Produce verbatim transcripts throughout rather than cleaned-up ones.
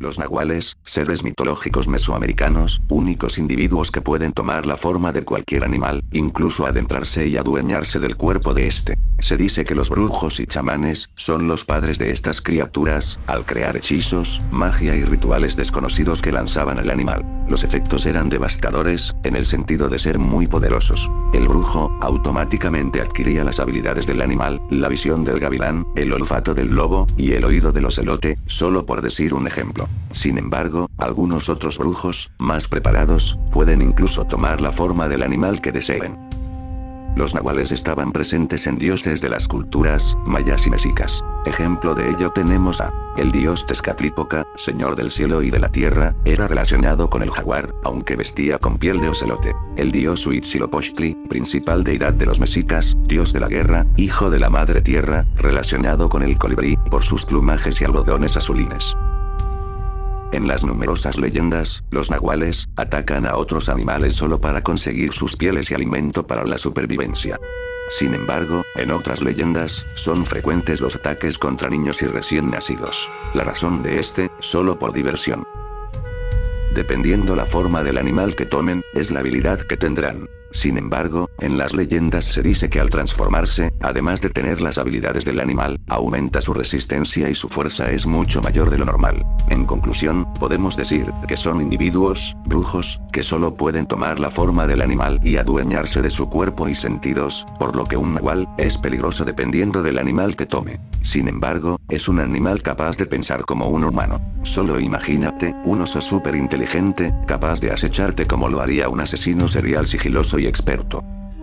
Los nahuales, seres mitológicos mesoamericanos, únicos individuos que pueden tomar la forma de cualquier animal, incluso adentrarse y adueñarse del cuerpo de este. Se dice que los brujos y chamanes son los padres de estas criaturas, al crear hechizos, magia y rituales desconocidos que lanzaban al animal. Los efectos eran devastadores, en el sentido de ser muy poderosos. El brujo, automáticamente adquiría las habilidades del animal, la visión del gavilán, el olfato del lobo, y el oído del ocelote, solo por decir un ejemplo. Sin embargo, algunos otros brujos, más preparados, pueden incluso tomar la forma del animal que deseen. Los nahuales estaban presentes en dioses de las culturas mayas y mexicas. Ejemplo de ello tenemos a el dios Tezcatlipoca, señor del cielo y de la tierra, era relacionado con el jaguar, aunque vestía con piel de ocelote. El dios Huitzilopochtli, principal deidad de los mexicas, dios de la guerra, hijo de la madre tierra, relacionado con el colibrí, por sus plumajes y algodones azulines. En las numerosas leyendas, los nahuales atacan a otros animales solo para conseguir sus pieles y alimento para la supervivencia. Sin embargo, en otras leyendas, son frecuentes los ataques contra niños y recién nacidos. La razón de este, solo por diversión. Dependiendo la forma del animal que tomen, es la habilidad que tendrán. Sin embargo, en las leyendas se dice que al transformarse, además de tener las habilidades del animal, aumenta su resistencia y su fuerza es mucho mayor de lo normal. En conclusión, podemos decir que son individuos, brujos, que solo pueden tomar la forma del animal y adueñarse de su cuerpo y sentidos, por lo que un nahual es peligroso dependiendo del animal que tome. Sin embargo, es un animal capaz de pensar como un humano. Solo imagínate, un oso súper inteligente, capaz de acecharte como lo haría un asesino serial sigiloso y experto.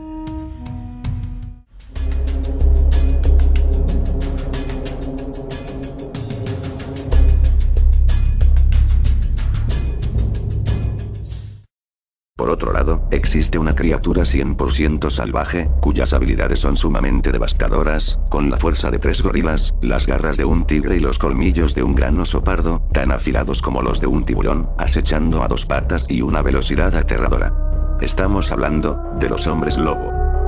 Por otro lado, existe una criatura cien por ciento salvaje, cuyas habilidades son sumamente devastadoras, con la fuerza de tres gorilas, las garras de un tigre y los colmillos de un gran oso pardo, tan afilados como los de un tiburón, acechando a dos patas y una velocidad aterradora. Estamos hablando de los hombres lobo.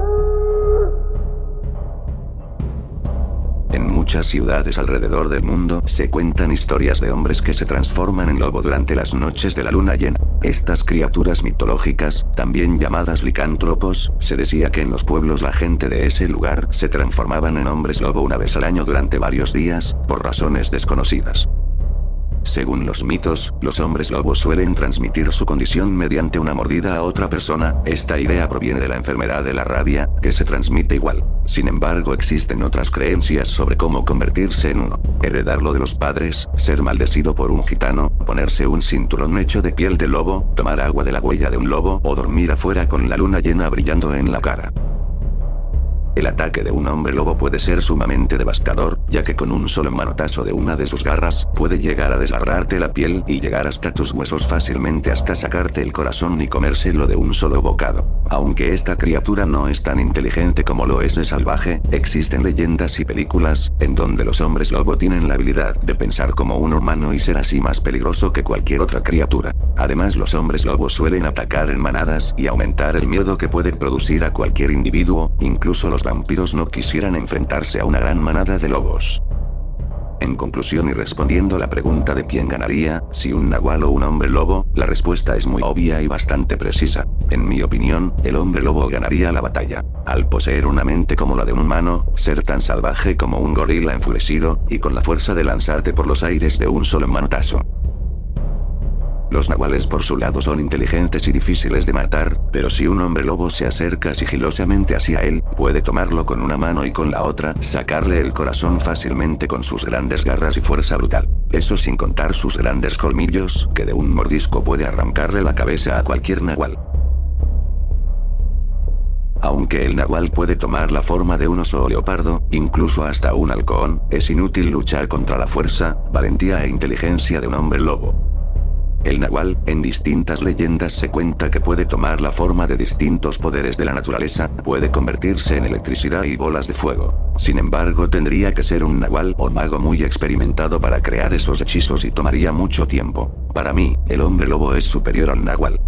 En muchas ciudades alrededor del mundo se cuentan historias de hombres que se transforman en lobo durante las noches de la luna llena. Estas criaturas mitológicas, también llamadas licántropos, se decía que en los pueblos la gente de ese lugar se transformaban en hombres lobo una vez al año durante varios días, por razones desconocidas. Según los mitos, los hombres lobos suelen transmitir su condición mediante una mordida a otra persona. Esta idea proviene de la enfermedad de la rabia, que se transmite igual. Sin embargo, existen otras creencias sobre cómo convertirse en uno. Heredarlo de los padres, ser maldecido por un gitano, ponerse un cinturón hecho de piel de lobo, tomar agua de la huella de un lobo o dormir afuera con la luna llena brillando en la cara. El ataque de un hombre lobo puede ser sumamente devastador, ya que con un solo manotazo de una de sus garras, puede llegar a desgarrarte la piel y llegar hasta tus huesos fácilmente hasta sacarte el corazón y comérselo de un solo bocado. Aunque esta criatura no es tan inteligente como lo es de salvaje, existen leyendas y películas, en donde los hombres lobo tienen la habilidad de pensar como un humano y ser así más peligroso que cualquier otra criatura. Además, los hombres lobos suelen atacar en manadas y aumentar el miedo que pueden producir a cualquier individuo, incluso los vampiros no quisieran enfrentarse a una gran manada de lobos. En conclusión y respondiendo la pregunta de quién ganaría, si un nahual o un hombre lobo, la respuesta es muy obvia y bastante precisa. En mi opinión, el hombre lobo ganaría la batalla. Al poseer una mente como la de un humano, ser tan salvaje como un gorila enfurecido, y con la fuerza de lanzarte por los aires de un solo manotazo. Los nahuales por su lado son inteligentes y difíciles de matar, pero si un hombre lobo se acerca sigilosamente hacia él, puede tomarlo con una mano y con la otra, sacarle el corazón fácilmente con sus grandes garras y fuerza brutal. Eso sin contar sus grandes colmillos, que de un mordisco puede arrancarle la cabeza a cualquier nahual. Aunque el nahual puede tomar la forma de un oso o leopardo, incluso hasta un halcón, es inútil luchar contra la fuerza, valentía e inteligencia de un hombre lobo. El nahual, en distintas leyendas se cuenta que puede tomar la forma de distintos poderes de la naturaleza, puede convertirse en electricidad y bolas de fuego. Sin embargo, tendría que ser un nahual o mago muy experimentado para crear esos hechizos y tomaría mucho tiempo. Para mí, el hombre lobo es superior al nahual.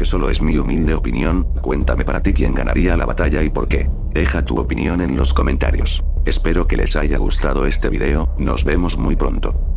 solo es mi humilde opinión. Cuéntame para ti quién ganaría la batalla y por qué. Deja tu opinión en los comentarios. Espero que les haya gustado este video, nos vemos muy pronto.